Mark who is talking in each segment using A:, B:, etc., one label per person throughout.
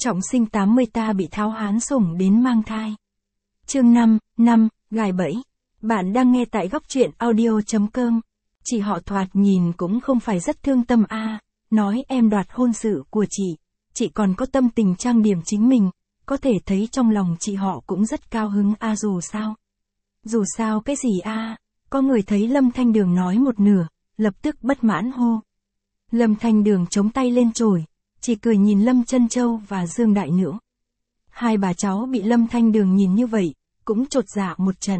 A: Trọng sinh 80 ta bị Tháo Hán sủng đến mang thai. Chương 5, gài bẫy. Bạn đang nghe tại góc truyện audio.com. Chị họ thoạt nhìn cũng không phải rất thương tâm nói em đoạt hôn sự của chị còn có tâm tình trang điểm chính mình, có thể thấy trong lòng chị họ cũng rất cao hứng dù sao. Dù sao cái gì có người thấy Lâm Thanh Đường nói một nửa, lập tức bất mãn hô. Lâm Thanh Đường chống tay lên chổi, chỉ cười nhìn Lâm Chân Châu và Dương Đại Nữ. Hai bà cháu bị Lâm Thanh Đường nhìn như vậy, cũng chột dạ một trận.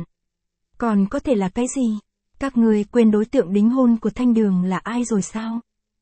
A: Còn có thể là cái gì? Các người quên đối tượng đính hôn của Thanh Đường là ai rồi sao?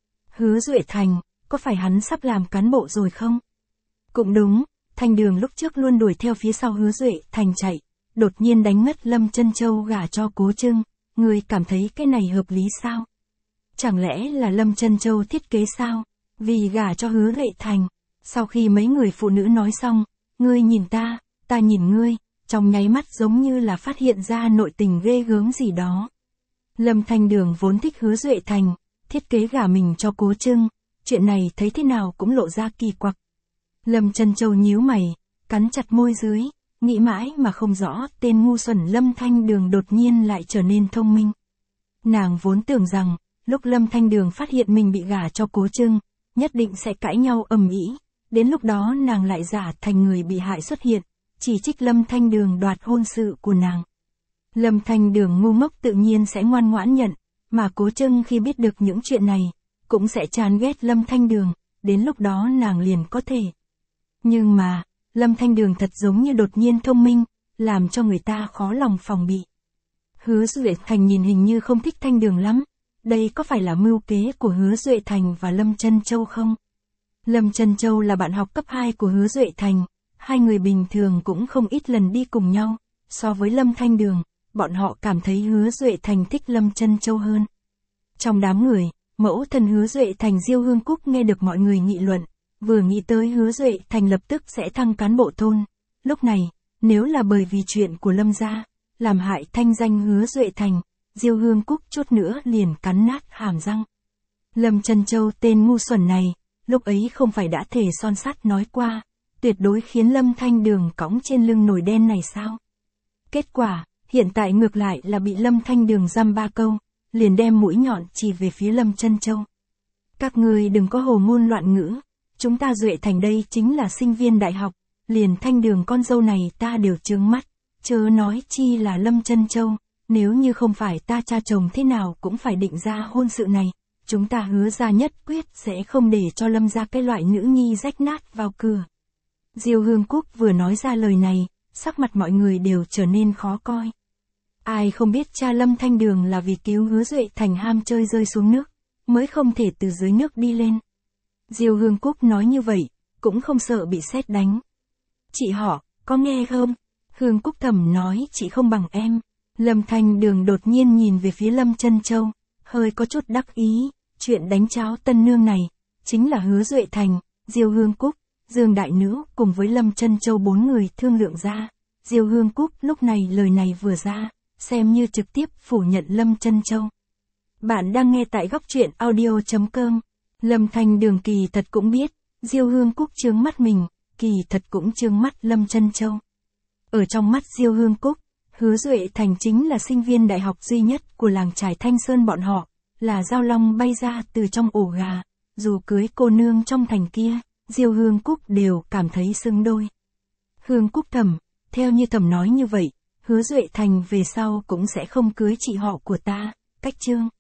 A: Hứa Duệ Thành, có phải hắn sắp làm cán bộ rồi không? Cũng đúng, Thanh Đường lúc trước luôn đuổi theo phía sau Hứa Duệ Thành chạy, đột nhiên đánh ngất Lâm Chân Châu gả cho Cố Trưng, người cảm thấy cái này hợp lý sao? Chẳng lẽ là Lâm Chân Châu thiết kế sao? Vì gả cho Hứa Duệ Thành. Sau khi mấy người phụ nữ nói xong, ngươi nhìn ta nhìn ngươi, trong nháy mắt giống như là phát hiện ra nội tình ghê gớm gì đó. Lâm Thanh Đường vốn thích Hứa Duệ Thành, thiết kế gả mình cho Cố Trưng, chuyện này thấy thế nào cũng lộ ra kỳ quặc. Lâm Chân Châu nhíu mày, cắn chặt môi dưới, nghĩ mãi mà không rõ tên ngu xuẩn Lâm Thanh Đường đột nhiên lại trở nên thông minh. Nàng vốn tưởng rằng, lúc Lâm Thanh Đường phát hiện mình bị gả cho Cố Trưng, nhất định sẽ cãi nhau ầm ĩ, đến lúc đó nàng lại giả thành người bị hại xuất hiện, chỉ trích Lâm Thanh Đường đoạt hôn sự của nàng. Lâm Thanh Đường ngu ngốc tự nhiên sẽ ngoan ngoãn nhận, mà Cố Trưng khi biết được những chuyện này, cũng sẽ chán ghét Lâm Thanh Đường, đến lúc đó nàng liền có thể. Nhưng mà, Lâm Thanh Đường thật giống như đột nhiên thông minh, làm cho người ta khó lòng phòng bị. Hứa Duệ Thành nhìn hình như không thích Thanh Đường lắm, đây có phải là mưu kế của Hứa Duệ Thành và Lâm Chân Châu không? Lâm Chân Châu là bạn học cấp 2 của Hứa Duệ Thành, hai người bình thường cũng không ít lần đi cùng nhau, so với Lâm Thanh Đường, bọn họ cảm thấy Hứa Duệ Thành thích Lâm Chân Châu hơn. Trong đám người, mẫu thân Hứa Duệ Thành Diêu Hương Cúc nghe được mọi người nghị luận, vừa nghĩ tới Hứa Duệ Thành lập tức sẽ thăng cán bộ thôn, lúc này, nếu là bởi vì chuyện của Lâm gia, làm hại thanh danh Hứa Duệ Thành, Diêu Hương Cúc chút nữa liền cắn nát hàm răng. Lâm Chân Châu tên ngu xuẩn này, lúc ấy không phải đã thề son sắt nói qua, tuyệt đối khiến Lâm Thanh Đường cõng trên lưng nồi đen này sao? Kết quả, hiện tại ngược lại là bị Lâm Thanh Đường dăm ba câu, liền đem mũi nhọn chỉ về phía Lâm Chân Châu. Các người đừng có hồ ngôn loạn ngữ, chúng ta Duệ Thành đây chính là sinh viên đại học, liền Thanh Đường con dâu này ta đều trướng mắt, chớ nói chi là Lâm Chân Châu, nếu như không phải ta cha chồng thế nào cũng phải định ra hôn sự này, chúng ta hứa ra nhất quyết sẽ không để cho Lâm ra cái loại nữ nhi rách nát vào cửa. Diêu Hương Cúc vừa nói ra lời này, sắc mặt mọi người đều trở nên khó coi. Ai không biết cha Lâm Thanh Đường là vì cứu Hứa Duệ Thành ham chơi rơi xuống nước, mới không thể từ dưới nước đi lên. Diêu Hương Cúc nói như vậy, cũng không sợ bị sét đánh. Chị họ, có nghe không? Hương Cúc thầm nói chị không bằng em. Lâm Thanh Đường đột nhiên nhìn về phía Lâm Chân Châu, hơi có chút đắc ý, chuyện đánh cháo tân nương này, chính là Hứa Duệ Thành, Diêu Hương Cúc, Dương Đại Nữ cùng với Lâm Chân Châu bốn người thương lượng ra. Diêu Hương Cúc lúc này lời này vừa ra, xem như trực tiếp phủ nhận Lâm Chân Châu. Bạn đang nghe tại góc truyện audio.com. Lâm Thanh Đường kỳ thật cũng biết, Diêu Hương Cúc chướng mắt mình, kỳ thật cũng chướng mắt Lâm Chân Châu. Ở trong mắt Diêu Hương Cúc, Hứa Duệ Thành chính là sinh viên đại học duy nhất của làng trài Thanh Sơn bọn họ, là dao long bay ra từ trong ổ gà, dù cưới cô nương trong thành kia, Diêu Hương Cúc đều cảm thấy xứng đôi. Hương Cúc thầm, theo như thầm nói như vậy, Hứa Duệ Thành về sau cũng sẽ không cưới chị họ của ta, cách chương.